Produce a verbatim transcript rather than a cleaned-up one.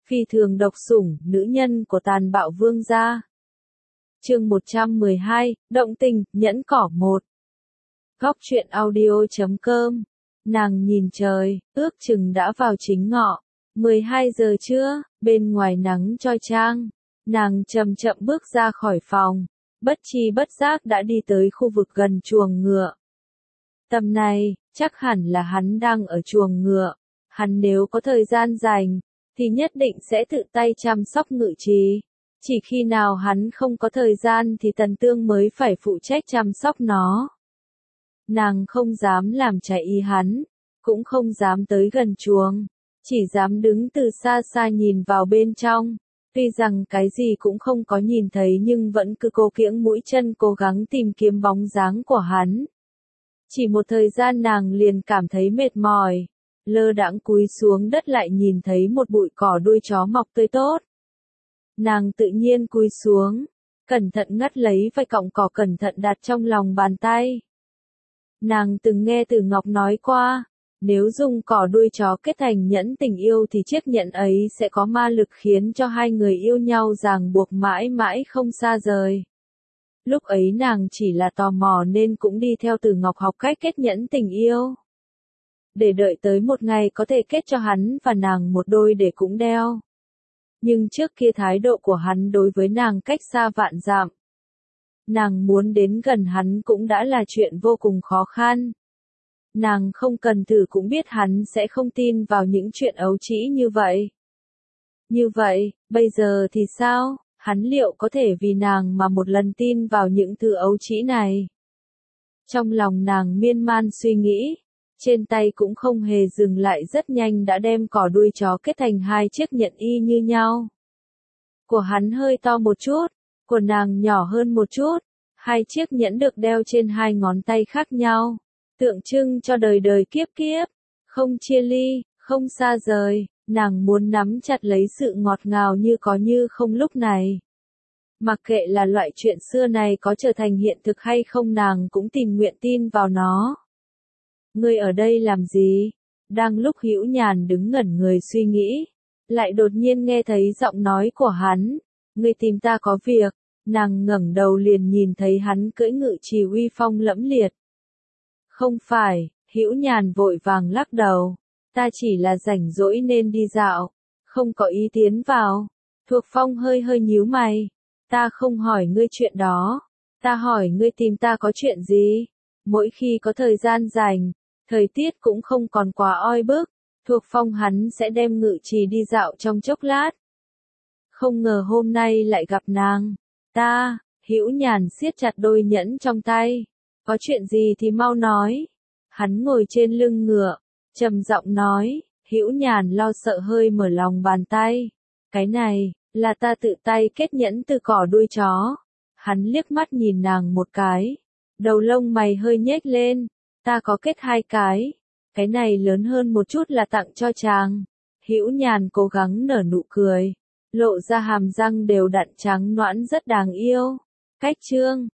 Phi thường độc sủng, nữ nhân của tàn bạo vương gia. Chương một trăm mười hai, động tình, nhẫn cỏ một. Góc truyện audio chấm com. Nàng nhìn trời, ước chừng đã vào chính ngọ. mười hai giờ trưa, bên ngoài nắng choi chang. Nàng chậm chậm bước ra khỏi phòng, bất tri bất giác đã đi tới khu vực gần chuồng ngựa. Tầm này, chắc hẳn là hắn đang ở chuồng ngựa. Hắn nếu có thời gian rảnh, thì nhất định sẽ tự tay chăm sóc ngự trì. Chỉ khi nào hắn không có thời gian thì Tần Tương mới phải phụ trách chăm sóc nó. Nàng không dám làm trái ý hắn, cũng không dám tới gần chuồng, chỉ dám đứng từ xa xa nhìn vào bên trong. Tuy rằng cái gì cũng không có nhìn thấy nhưng vẫn cứ cố kiễng mũi chân cố gắng tìm kiếm bóng dáng của hắn. Chỉ một thời gian nàng liền cảm thấy mệt mỏi, lơ đãng cúi xuống đất lại nhìn thấy một bụi cỏ đuôi chó mọc tươi tốt. Nàng tự nhiên cúi xuống, cẩn thận ngắt lấy vài cọng cỏ cẩn thận đặt trong lòng bàn tay. Nàng từng nghe Tử Ngọc nói qua, nếu dùng cỏ đuôi chó kết thành nhẫn tình yêu thì chiếc nhẫn ấy sẽ có ma lực khiến cho hai người yêu nhau ràng buộc mãi mãi không xa rời. Lúc ấy nàng chỉ là tò mò nên cũng đi theo Tử Ngọc học cách kết nhẫn tình yêu. Để đợi tới một ngày có thể kết cho hắn và nàng một đôi để cũng đeo. Nhưng trước kia thái độ của hắn đối với nàng cách xa vạn dặm. Nàng muốn đến gần hắn cũng đã là chuyện vô cùng khó khăn. Nàng không cần thử cũng biết hắn sẽ không tin vào những chuyện ấu trĩ như vậy. Như vậy, bây giờ thì sao? Hắn liệu có thể vì nàng mà một lần tin vào những thứ ấu trĩ này? Trong lòng nàng miên man suy nghĩ, trên tay cũng không hề dừng lại, rất nhanh đã đem cỏ đuôi chó kết thành hai chiếc nhẫn y như nhau. Của hắn hơi to một chút, của nàng nhỏ hơn một chút, hai chiếc nhẫn được đeo trên hai ngón tay khác nhau, tượng trưng cho đời đời kiếp kiếp, không chia ly, không xa rời. Nàng muốn nắm chặt lấy sự ngọt ngào như có như không lúc này. Mặc kệ là loại chuyện xưa này có trở thành hiện thực hay không, nàng cũng tình nguyện tin vào nó. Ngươi ở đây làm gì? Đang lúc Hữu Nhàn đứng ngẩn người suy nghĩ, lại đột nhiên nghe thấy giọng nói của hắn. Ngươi tìm ta có việc. Nàng ngẩng đầu liền nhìn thấy hắn cưỡi ngự trì uy phong lẫm liệt. Không phải, Hữu Nhàn vội vàng lắc đầu. Ta chỉ là rảnh rỗi nên đi dạo, không có ý tiến vào. Thuộc Phong hơi hơi nhíu mày. Ta không hỏi ngươi chuyện đó. Ta hỏi ngươi tìm ta có chuyện gì? Mỗi khi có thời gian rảnh, thời tiết cũng không còn quá oi bức, Thuộc Phong hắn sẽ đem ngự trì đi dạo trong chốc lát. Không ngờ hôm nay lại gặp nàng. Ta, Hữu Nhàn siết chặt đôi nhẫn trong tay. Có chuyện gì thì mau nói. Hắn ngồi trên lưng ngựa, trầm giọng nói. Hữu Nhàn lo sợ hơi mở lòng bàn tay. Cái này, là ta tự tay kết nhẫn từ cỏ đuôi chó. Hắn liếc mắt nhìn nàng một cái. Đầu lông mày hơi nhếch lên. Ta có kết hai cái. Cái này lớn hơn một chút là tặng cho chàng. Hữu Nhàn cố gắng nở nụ cười, lộ ra hàm răng đều đặn trắng nõn rất đáng yêu. Cách chương